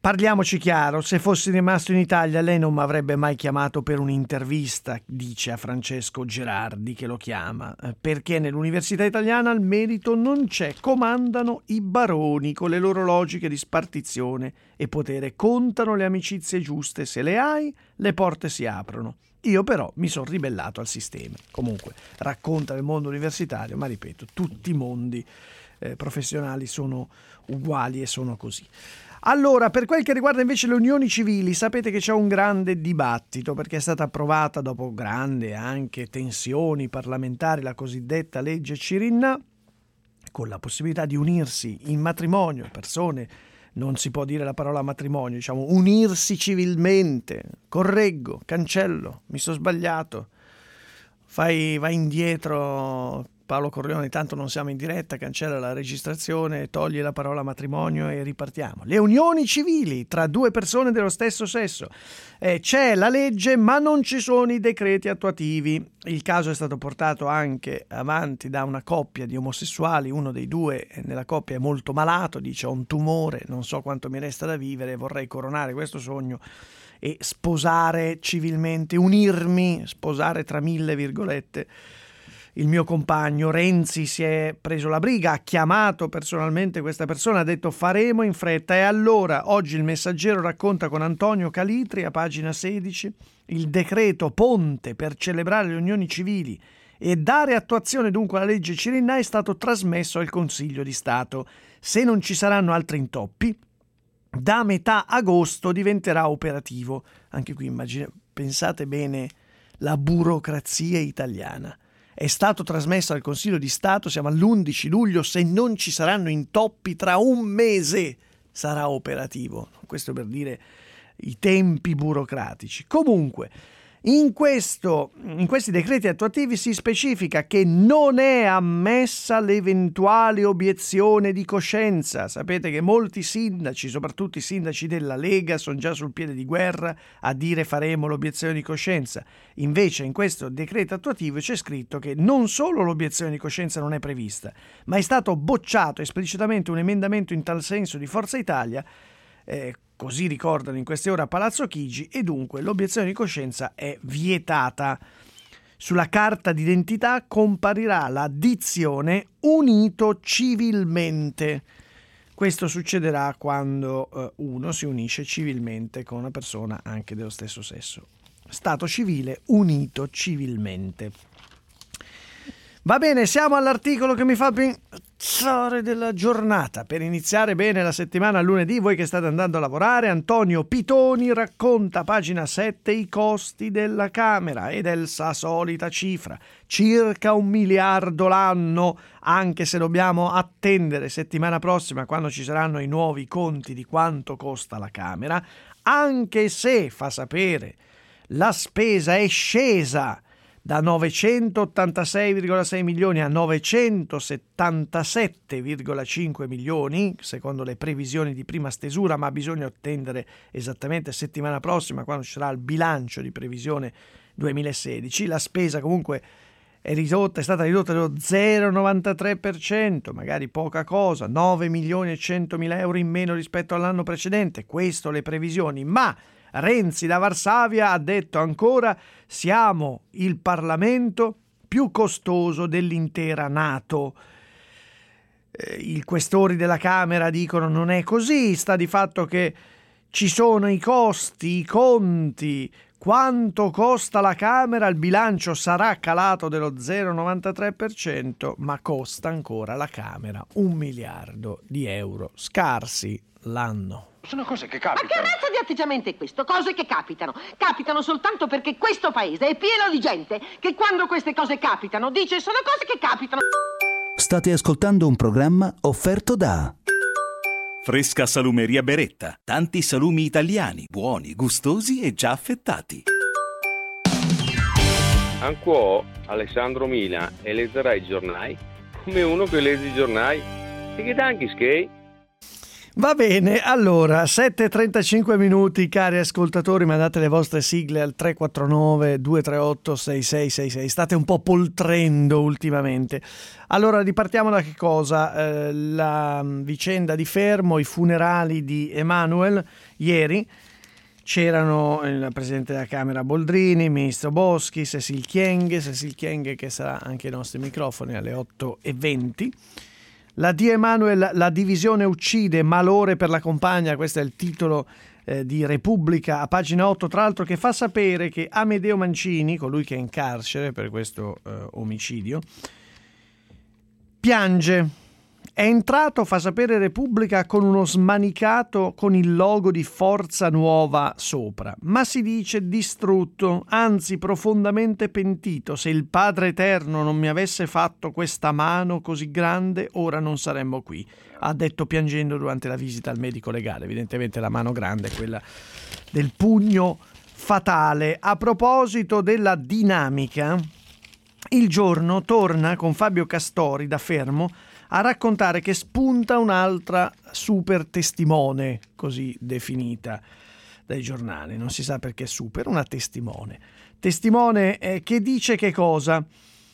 Parliamoci chiaro, se fossi rimasto in Italia lei non mi avrebbe mai chiamato per un'intervista, dice a Francesco Gerardi che lo chiama, perché nell'università italiana il merito non c'è, comandano i baroni con le loro logiche di spartizione e potere, contano le amicizie giuste, se le hai le porte si aprono. Io però mi sono ribellato al sistema. Comunque racconta del mondo universitario, ma ripeto, tutti i mondi professionali sono uguali e sono così. Allora, per quel che riguarda invece le unioni civili, sapete che c'è un grande dibattito perché è stata approvata dopo grandi anche tensioni parlamentari la cosiddetta legge Cirinnà, con la possibilità di unirsi in matrimonio, persone, non si può dire la parola matrimonio, diciamo unirsi civilmente, correggo, cancello, mi sono sbagliato, vai indietro Paolo Corleone, tanto non siamo in diretta, cancella la registrazione, toglie la parola matrimonio e ripartiamo. Le unioni civili tra due persone dello stesso sesso. C'è la legge ma non ci sono i decreti attuativi. Il caso è stato portato anche avanti da una coppia di omosessuali, uno dei due nella coppia è molto malato, dice ho un tumore, non so quanto mi resta da vivere, vorrei coronare questo sogno e sposare civilmente, unirmi, sposare tra mille virgolette, il mio compagno. Renzi si è preso la briga, ha chiamato personalmente questa persona, ha detto faremo in fretta. E allora oggi il Messaggero racconta con Antonio Calitri a pagina 16 il decreto ponte per celebrare le unioni civili e dare attuazione dunque alla legge Cirinnà è stato trasmesso al Consiglio di Stato. Se non ci saranno altri intoppi, da metà agosto diventerà operativo. Anche qui pensate bene la burocrazia italiana. È stato trasmesso al Consiglio di Stato, siamo all'11 luglio, se non ci saranno intoppi tra un mese sarà operativo. Questo per dire i tempi burocratici. Comunque, in questi decreti attuativi si specifica che non è ammessa l'eventuale obiezione di coscienza. Sapete che molti sindaci, soprattutto i sindaci della Lega, sono già sul piede di guerra a dire faremo l'obiezione di coscienza. Invece in questo decreto attuativo c'è scritto che non solo l'obiezione di coscienza non è prevista, ma è stato bocciato esplicitamente un emendamento in tal senso di Forza Italia, così ricordano in queste ore a Palazzo Chigi, e dunque l'obiezione di coscienza è vietata. Sulla carta d'identità comparirà la dizione unito civilmente. Questo succederà quando uno si unisce civilmente con una persona anche dello stesso sesso. Stato civile unito civilmente. Va bene, siamo all'articolo che mi fa pensare della giornata. Per iniziare bene la settimana lunedì, voi che state andando a lavorare, Antonio Pitoni racconta, pagina 7, i costi della Camera ed è la solita cifra, circa 1 miliardo l'anno, anche se dobbiamo attendere settimana prossima quando ci saranno i nuovi conti di quanto costa la Camera, anche se, fa sapere, la spesa è scesa da 986,6 milioni a 977,5 milioni, secondo le previsioni di prima stesura, ma bisogna attendere esattamente settimana prossima, quando ci sarà il bilancio di previsione 2016. La spesa comunque è stata ridotta dello 0,93%, magari poca cosa, 9 milioni e 100 mila euro in meno rispetto all'anno precedente, questo le previsioni, ma Renzi da Varsavia ha detto ancora siamo il Parlamento più costoso dell'intera NATO. I questori della Camera dicono non è così, sta di fatto che ci sono i costi, i conti, quanto costa la Camera, il bilancio sarà calato dello 0,93%, ma costa ancora la Camera 1 miliardo di euro scarsi l'anno. Sono cose che capitano. Ma che razza di atteggiamento è questo? Cose che capitano. Capitano soltanto perché questo paese è pieno di gente che quando queste cose capitano dice sono cose che capitano. State ascoltando un programma offerto da Fresca Salumeria Beretta. Tanti salumi italiani, buoni, gustosi e già affettati. Anquò Alessandro Mila e leggerai i giornali come uno che legge i giornali. E che danchi skei? Va bene, allora 7:35 minuti, cari ascoltatori, mandate le vostre sigle al 349 238 6666. State un po' poltrendo ultimamente. Allora ripartiamo da che cosa? La vicenda di Fermo, i funerali di Emanuel. ieri. C'erano il Presidente della Camera Boldrini, il Ministro Boschi, Cécile Kyenge che sarà anche ai nostri microfoni alle 8:20. La di Emanuel, la divisione uccide, malore per la compagna, questo è il titolo di Repubblica a pagina 8, tra l'altro, che fa sapere che Amedeo Mancini, colui che è in carcere per questo omicidio, piange. È entrato, fa sapere Repubblica, con uno smanicato con il logo di Forza Nuova sopra, ma si dice distrutto, anzi profondamente pentito. Se il Padre Eterno non mi avesse fatto questa mano così grande, ora non saremmo qui, ha detto piangendo durante la visita al medico legale. Evidentemente la mano grande è quella del pugno fatale. A proposito della dinamica, Il Giorno torna con Fabio Castori da Fermo a raccontare che spunta un'altra super testimone, così definita dai giornali. Non si sa perché super, una testimone. Testimone che dice che cosa?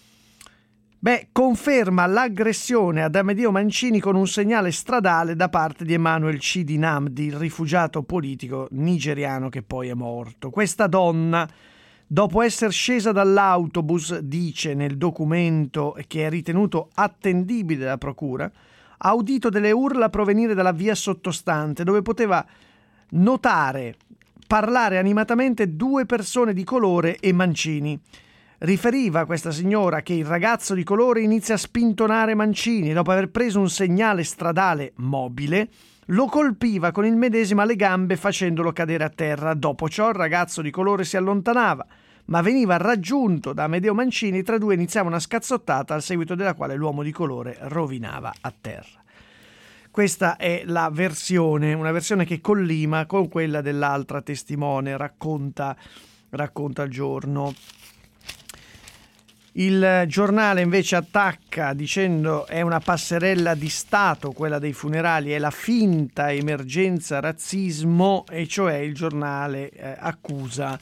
Conferma l'aggressione ad Amedeo Mancini con un segnale stradale da parte di Emmanuel Chidi Nnamdi, il rifugiato politico nigeriano che poi è morto. Questa donna, dopo essere scesa dall'autobus, dice nel documento che è ritenuto attendibile dalla procura, ha udito delle urla provenire dalla via sottostante, dove poteva notare parlare animatamente due persone di colore e Mancini. Riferiva questa signora che il ragazzo di colore inizia a spintonare Mancini e dopo aver preso un segnale stradale mobile lo colpiva con il medesimo alle gambe facendolo cadere a terra. Dopo ciò il ragazzo di colore si allontanava, ma veniva raggiunto da Amedeo Mancini. Tra due iniziava una scazzottata, al seguito della quale l'uomo di colore rovinava a terra. Questa è la versione, una versione che collima con quella dell'altra testimone, racconta il Giorno. Il Giornale invece attacca dicendo è una passerella di Stato quella dei funerali, è la finta emergenza razzismo, e cioè il Giornale accusa.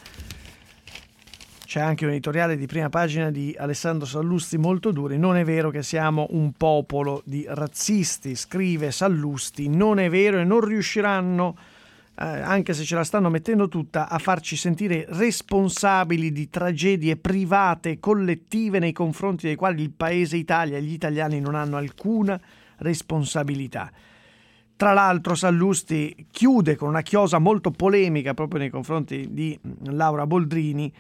C'è anche un editoriale di prima pagina di Alessandro Sallusti molto duri. Non è vero che siamo un popolo di razzisti, scrive Sallusti, non è vero, e non riusciranno, anche se ce la stanno mettendo tutta, a farci sentire responsabili di tragedie private e collettive nei confronti dei quali il Paese Italia e gli italiani non hanno alcuna responsabilità. Tra l'altro Sallusti chiude con una chiosa molto polemica proprio nei confronti di Laura Boldrini.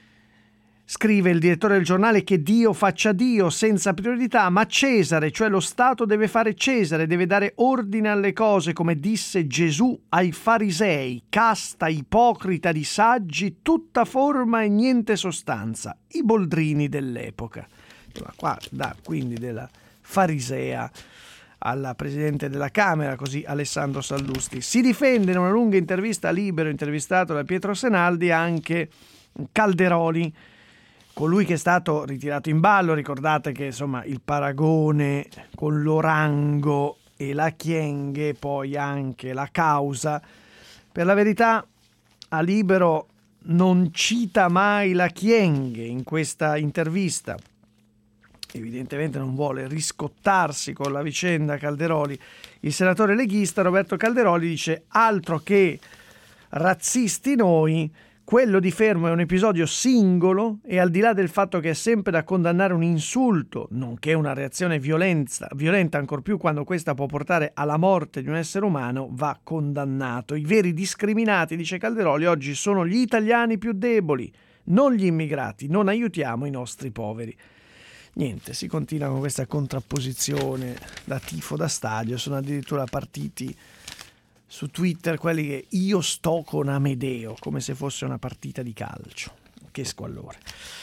Scrive il direttore del Giornale che Dio faccia Dio senza priorità, ma Cesare, cioè lo Stato, deve fare Cesare, deve dare ordine alle cose, come disse Gesù ai farisei, casta ipocrita di saggi, tutta forma e niente sostanza, i Boldrini dell'epoca. Qua dà quindi della farisea alla Presidente della Camera, così Alessandro Sallusti. Si difende in una lunga intervista a Libero, intervistato da Pietro Senaldi, anche Calderoli, colui che è stato ritirato in ballo. Ricordate che insomma il paragone con l'Orango e la Kyenge, poi anche la causa. Per la verità a Libero non cita mai la Kyenge in questa intervista. Evidentemente non vuole riscottarsi con la vicenda Calderoli. Il senatore leghista Roberto Calderoli dice altro che razzisti noi. Quello di Fermo è un episodio singolo e al di là del fatto che è sempre da condannare un insulto, nonché una reazione violenta ancor più quando questa può portare alla morte di un essere umano, va condannato. I veri discriminati, dice Calderoli, oggi sono gli italiani più deboli, non gli immigrati. Non aiutiamo i nostri poveri. Niente, si continua con questa contrapposizione da tifo da stadio. Sono addirittura partiti su Twitter quelli che io sto con Amedeo, come se fosse una partita di calcio. Che squallore.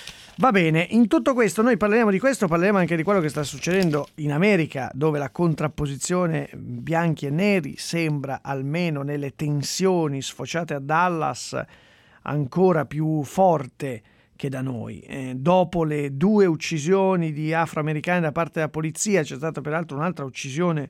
Va bene, in tutto questo noi parleremo di questo, parleremo anche di quello che sta succedendo in America, dove la contrapposizione bianchi e neri sembra, almeno nelle tensioni sfociate a Dallas, ancora più forte che da noi. Dopo le 2 uccisioni di afroamericani da parte della polizia, c'è stata peraltro un'altra uccisione,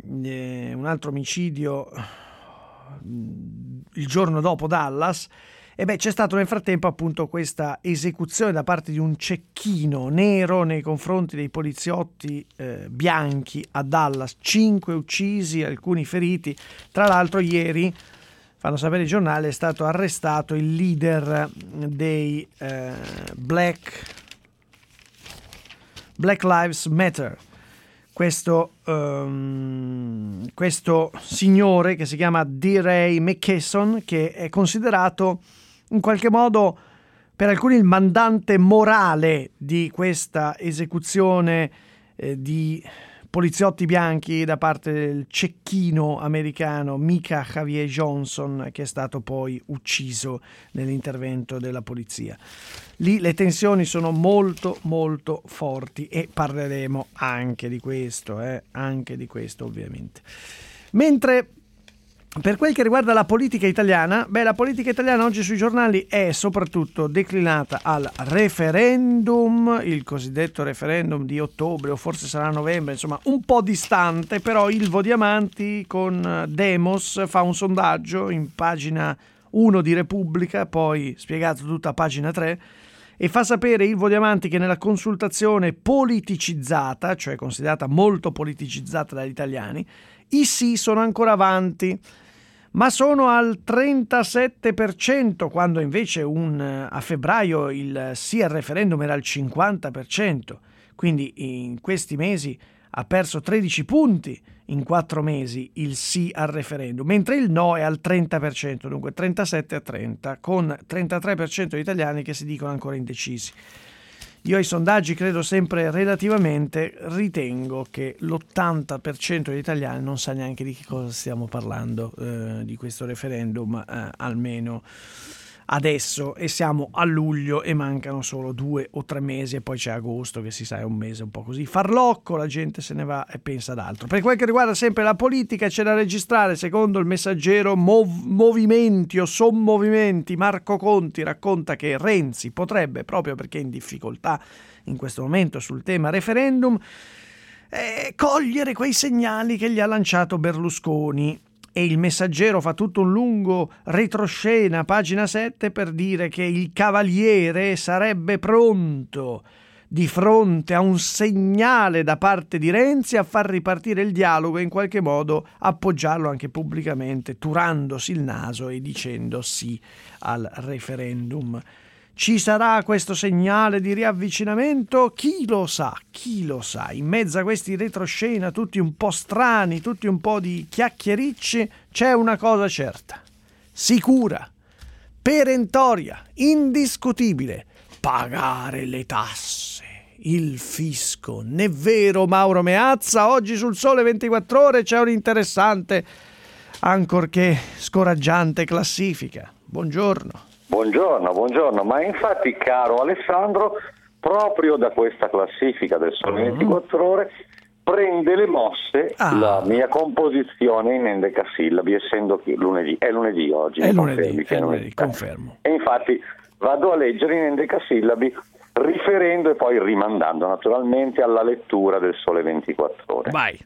un altro omicidio il giorno dopo Dallas, E c'è stato nel frattempo appunto questa esecuzione da parte di un cecchino nero nei confronti dei poliziotti bianchi a Dallas, 5 uccisi, alcuni feriti. Tra l'altro ieri, fanno sapere i giornali, è stato arrestato il leader dei Black Lives Matter, questo signore che si chiama DeRay McKesson, che è considerato in qualche modo per alcuni il mandante morale di questa esecuzione di poliziotti bianchi da parte del cecchino americano Micah Xavier Johnson, che è stato poi ucciso nell'intervento della polizia. Lì le tensioni sono molto molto forti e parleremo anche di questo ovviamente. Mentre per quel che riguarda la politica italiana, la politica italiana oggi sui giornali è soprattutto declinata al referendum, il cosiddetto referendum di ottobre o forse sarà novembre, insomma un po' distante, però Ilvo Diamanti con Demos fa un sondaggio in pagina 1 di Repubblica, poi spiegato tutta a pagina 3, e fa sapere Ilvo Diamanti che nella consultazione politicizzata, cioè considerata molto politicizzata dagli italiani, i sì sono ancora avanti, ma sono al 37%, quando invece a febbraio il sì al referendum era al 50%. Quindi in questi mesi ha perso 13 punti in 4 mesi il sì al referendum, mentre il no è al 30%, dunque 37-30, con 33% di italiani che si dicono ancora indecisi. Io ai sondaggi credo sempre relativamente, ritengo che l'80% degli italiani non sa neanche di che cosa stiamo parlando di questo referendum, almeno adesso, e siamo a luglio e mancano solo 2 o 3 mesi e poi c'è agosto che si sa è un mese un po' così farlocco, la gente se ne va e pensa ad altro. Per quel che riguarda sempre la politica c'è da registrare, secondo il Messaggero, movimenti o sommovimenti. Marco Conti racconta che Renzi potrebbe, proprio perché è in difficoltà in questo momento sul tema referendum, cogliere quei segnali che gli ha lanciato Berlusconi. E il Messaggero fa tutto un lungo retroscena, pagina 7, per dire che il Cavaliere sarebbe pronto di fronte a un segnale da parte di Renzi a far ripartire il dialogo e in qualche modo appoggiarlo anche pubblicamente, turandosi il naso e dicendo sì al referendum. Ci sarà questo segnale di riavvicinamento? Chi lo sa? In mezzo a questi retroscena, tutti un po' strani, tutti un po' di chiacchiericci, c'è una cosa certa, sicura, perentoria, indiscutibile: pagare le tasse, il fisco. N'è vero, Mauro Meazza? Oggi sul Sole 24 Ore c'è un'interessante, ancorché scoraggiante classifica. Buongiorno. Buongiorno, ma infatti, caro Alessandro, proprio da questa classifica del Sole 24 Ore prende le mosse la mia composizione in endecasillabi, essendo che è lunedì oggi. È lunedì, confermo. E infatti vado a leggere in endecasillabi, riferendo e poi rimandando naturalmente alla lettura del Sole 24 Ore. Vai.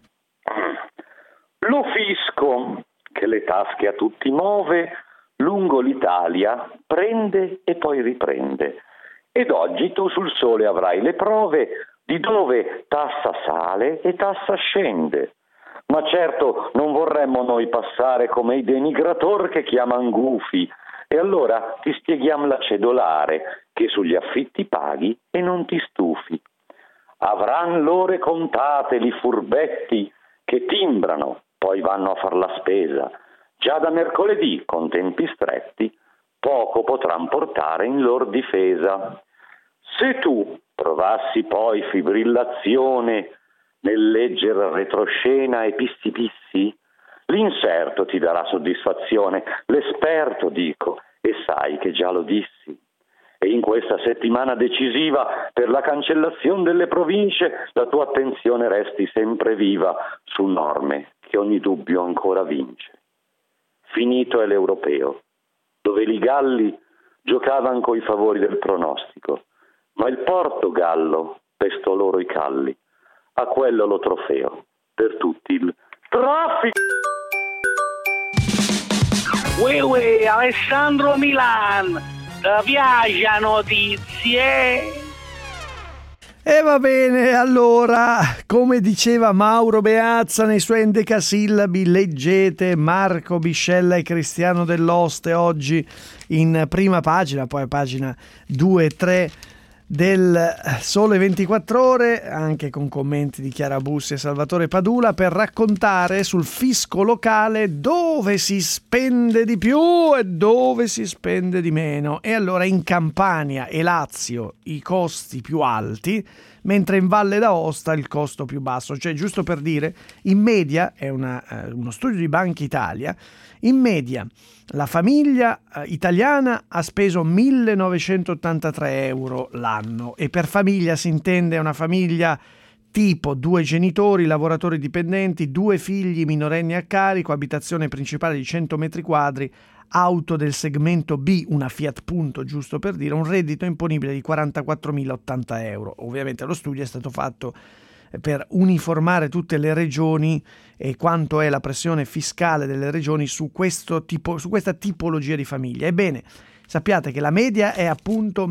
Lo fisco, che le tasche a tutti muove, lungo l'Italia prende e poi riprende. Ed oggi tu sul Sole avrai le prove di dove tassa sale e tassa scende. Ma certo non vorremmo noi passare come i denigrator che chiaman gufi, e allora ti spieghiamo la cedolare, che sugli affitti paghi e non ti stufi. Avran l'ore contate li furbetti che timbrano, poi vanno a far la spesa. Già da mercoledì, con tempi stretti, poco potran portare in lor difesa. Se tu provassi poi fibrillazione nel legger retroscena e pissi, l'inserto ti darà soddisfazione, l'esperto dico, e sai che già lo dissi. E in questa settimana decisiva per la cancellazione delle province la tua attenzione resti sempre viva su norme che ogni dubbio ancora vince. Finito è l'europeo, dove i galli giocavano coi favori del pronostico, ma il Portogallo pestò loro i calli, a quello lo trofeo, per tutti il traffico. Uè, Alessandro Milan, ti piace notizie? E va bene, allora, come diceva Mauro Beazza nei suoi endecasillabi, leggete Marco Biscella e Cristiano Dell'Oste oggi in prima pagina, poi pagina 2 e 3 del Sole 24 Ore, anche con commenti di Chiara Bussi e Salvatore Padula, per raccontare sul fisco locale dove si spende di più e dove si spende di meno. E allora in Campania e Lazio i costi più alti, mentre in Valle d'Aosta il costo più basso. Cioè, giusto per dire, in media, è uno studio di Banca Italia, in media la famiglia italiana ha speso 1.983 euro l'anno, e per famiglia si intende una famiglia tipo 2 genitori, lavoratori dipendenti, 2 figli minorenni a carico, abitazione principale di 100 metri quadri, auto del segmento B, una Fiat Punto, giusto per dire, un reddito imponibile di 44.080 euro. Ovviamente lo studio è stato fatto per uniformare tutte le regioni e quanto è la pressione fiscale delle regioni su questa tipologia di famiglia. Ebbene, sappiate che la media è appunto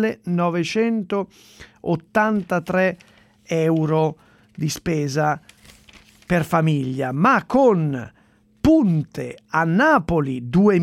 1.983 euro di spesa per famiglia, ma con punte a Napoli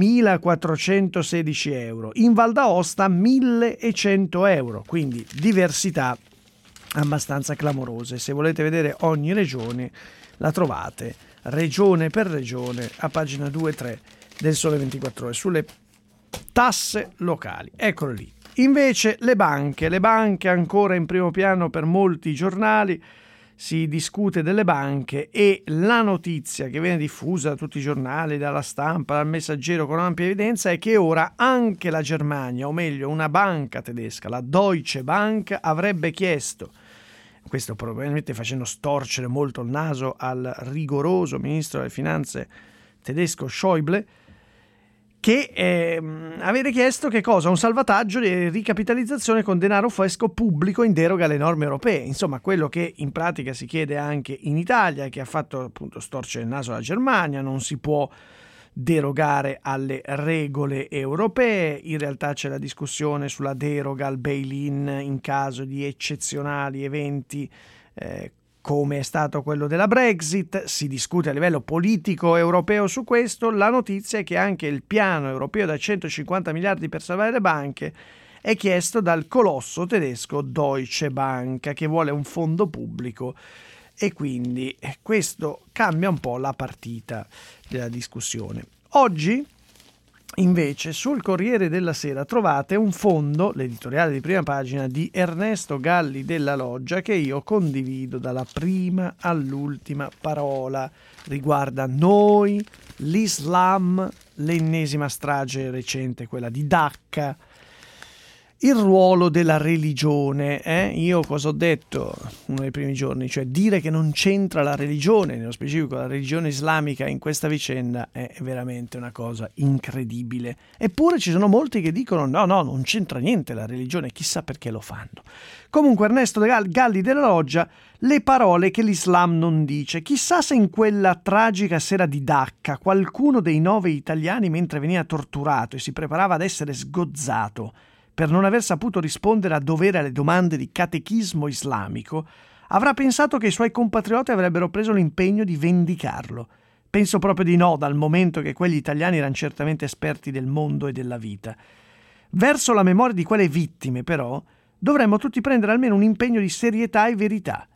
2.416 euro, in Val d'Aosta 1.100 euro, quindi diversità abbastanza clamorose. Se volete vedere ogni regione la trovate regione per regione a pagina 2 e 3 del Sole 24 Ore sulle tasse locali. Eccolo lì. Invece le banche ancora in primo piano per molti giornali. Si discute delle banche e la notizia che viene diffusa da tutti i giornali, dalla Stampa, dal Messaggero con ampia evidenza è che ora anche la Germania, o meglio una banca tedesca, la Deutsche Bank, avrebbe chiesto, questo probabilmente facendo storcere molto il naso al rigoroso ministro delle finanze tedesco Schäuble, che avete chiesto che cosa? Un salvataggio di ricapitalizzazione con denaro fresco pubblico in deroga alle norme europee. Insomma, quello che in pratica si chiede anche in Italia, che ha fatto appunto storcere il naso alla Germania. Non si può derogare alle regole europee. In realtà c'è la discussione sulla deroga al bail-in in caso di eccezionali eventi come è stato quello della Brexit. Si discute a livello politico europeo su questo. La notizia è che anche il piano europeo da 150 miliardi per salvare le banche è chiesto dal colosso tedesco Deutsche Bank, che vuole un fondo pubblico, e quindi questo cambia un po' la partita della discussione. Oggi invece sul Corriere della Sera trovate un fondo, l'editoriale di prima pagina di Ernesto Galli della Loggia, che io condivido dalla prima all'ultima parola. Riguarda noi, l'Islam, l'ennesima strage recente, quella di Dacca, il ruolo della religione. Io cosa ho detto uno dei primi giorni? Cioè dire che non c'entra la religione, nello specifico la religione islamica, in questa vicenda è veramente una cosa incredibile. Eppure ci sono molti che dicono no, non c'entra niente la religione, chissà perché lo fanno. Comunque Ernesto Galli della Loggia, le parole che l'Islam non dice. Chissà se in quella tragica sera di Dacca qualcuno dei 9 italiani, mentre veniva torturato e si preparava ad essere sgozzato per non aver saputo rispondere a dovere alle domande di catechismo islamico, avrà pensato che i suoi compatrioti avrebbero preso l'impegno di vendicarlo. Penso proprio di no, dal momento che quegli italiani erano certamente esperti del mondo e della vita. Verso la memoria di quelle vittime, però, dovremmo tutti prendere almeno un impegno di serietà e verità.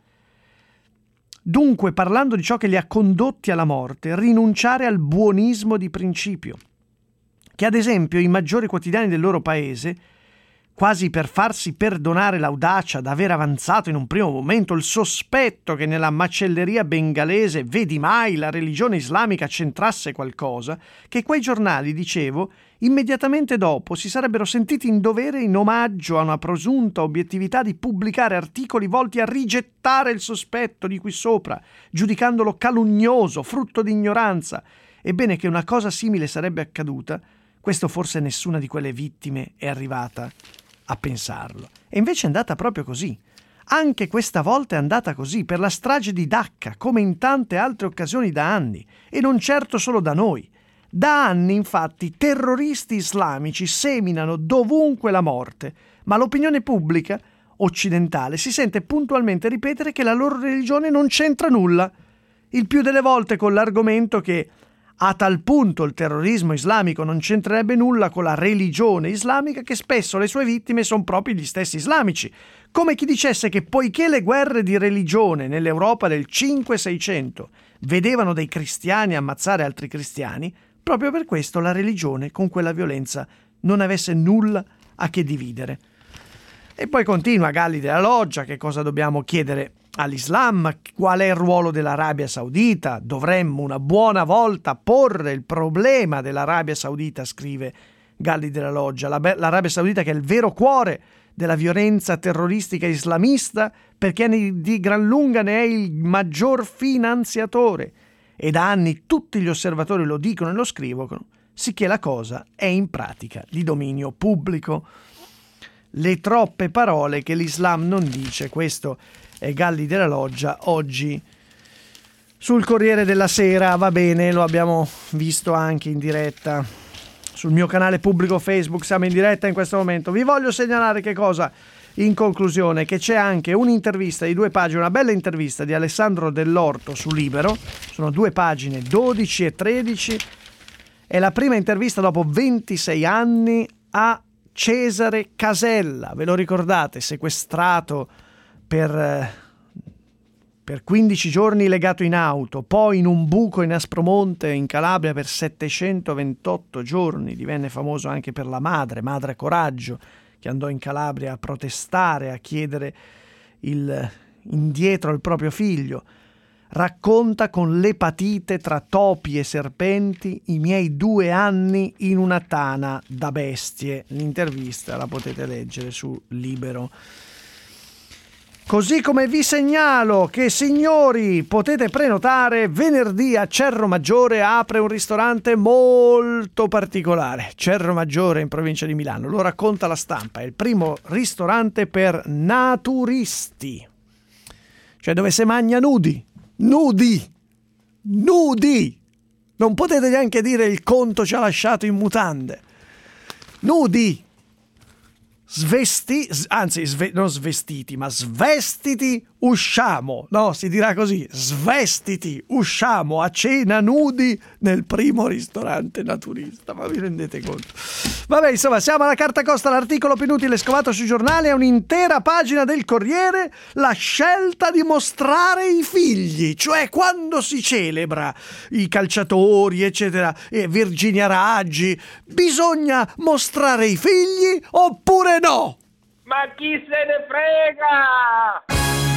Dunque, parlando di ciò che li ha condotti alla morte, rinunciare al buonismo di principio, che ad esempio i maggiori quotidiani del loro paese, quasi per farsi perdonare l'audacia d'aver avanzato in un primo momento il sospetto che nella macelleria bengalese, vedi mai, la religione islamica c'entrasse qualcosa, che quei giornali, dicevo, immediatamente dopo si sarebbero sentiti in dovere, in omaggio a una presunta obiettività, di pubblicare articoli volti a rigettare il sospetto di qui sopra, giudicandolo calunnioso, frutto di ignoranza. Ebbene, che una cosa simile sarebbe accaduta, questo forse nessuna di quelle vittime è arrivata a pensarlo. E invece è andata proprio così. Anche questa volta è andata così, per la strage di Dacca, come in tante altre occasioni da anni, e non certo solo da noi. Da anni, infatti, terroristi islamici seminano dovunque la morte, ma l'opinione pubblica occidentale si sente puntualmente ripetere che la loro religione non c'entra nulla, il più delle volte con l'argomento che a tal punto il terrorismo islamico non c'entrerebbe nulla con la religione islamica che spesso le sue vittime sono proprio gli stessi islamici, come chi dicesse che poiché le guerre di religione nell'Europa del 500-600 vedevano dei cristiani ammazzare altri cristiani, proprio per questo la religione con quella violenza non avesse nulla a che dividere. E poi continua Galli della Loggia, che cosa dobbiamo chiedere all'Islam, qual è il ruolo dell'Arabia Saudita, dovremmo una buona volta porre il problema dell'Arabia Saudita, scrive Galli della Loggia, l'Arabia Saudita che è il vero cuore della violenza terroristica islamista perché di gran lunga ne è il maggior finanziatore e da anni tutti gli osservatori lo dicono e lo scrivono, sicché la cosa è in pratica di dominio pubblico. Le troppe parole che l'Islam non dice, questo è Galli della Loggia oggi sul Corriere della Sera. Va bene, lo abbiamo visto anche in diretta sul mio canale pubblico Facebook, siamo in diretta in questo momento. Vi voglio segnalare che cosa, in conclusione, che c'è anche un'intervista di 2 pagine, una bella intervista di Alessandro Dell'Orto su Libero, sono 2 pagine, 12 e 13, è la prima intervista dopo 26 anni a Cesare Casella, ve lo ricordate, sequestrato per 15 giorni legato in auto, poi in un buco in Aspromonte in Calabria per 728 giorni, divenne famoso anche per la madre Coraggio, che andò in Calabria a protestare, a chiedere indietro il proprio figlio. Racconta con l'epatite tra topi e serpenti i miei 2 anni in una tana da bestie. L'intervista la potete leggere su Libero. Così come vi segnalo che, signori, potete prenotare venerdì a Cerro Maggiore, apre un ristorante molto particolare. Cerro Maggiore in provincia di Milano, lo racconta La Stampa, è il primo ristorante per naturisti, cioè dove si mangia nudi, non potete neanche dire il conto ci ha lasciato in mutande, nudi, non svestiti, ma svestiti, usciamo, no, si dirà così, svestiti, usciamo a cena nudi nel primo ristorante naturista, ma vi rendete conto? Vabbè, insomma, siamo alla carta costa, l'articolo più inutile scovato sui giornali, è un'intera pagina del Corriere, la scelta di mostrare i figli, cioè quando si celebra i calciatori, eccetera, e Virginia Raggi, bisogna mostrare i figli oppure no? Ma chi se ne frega?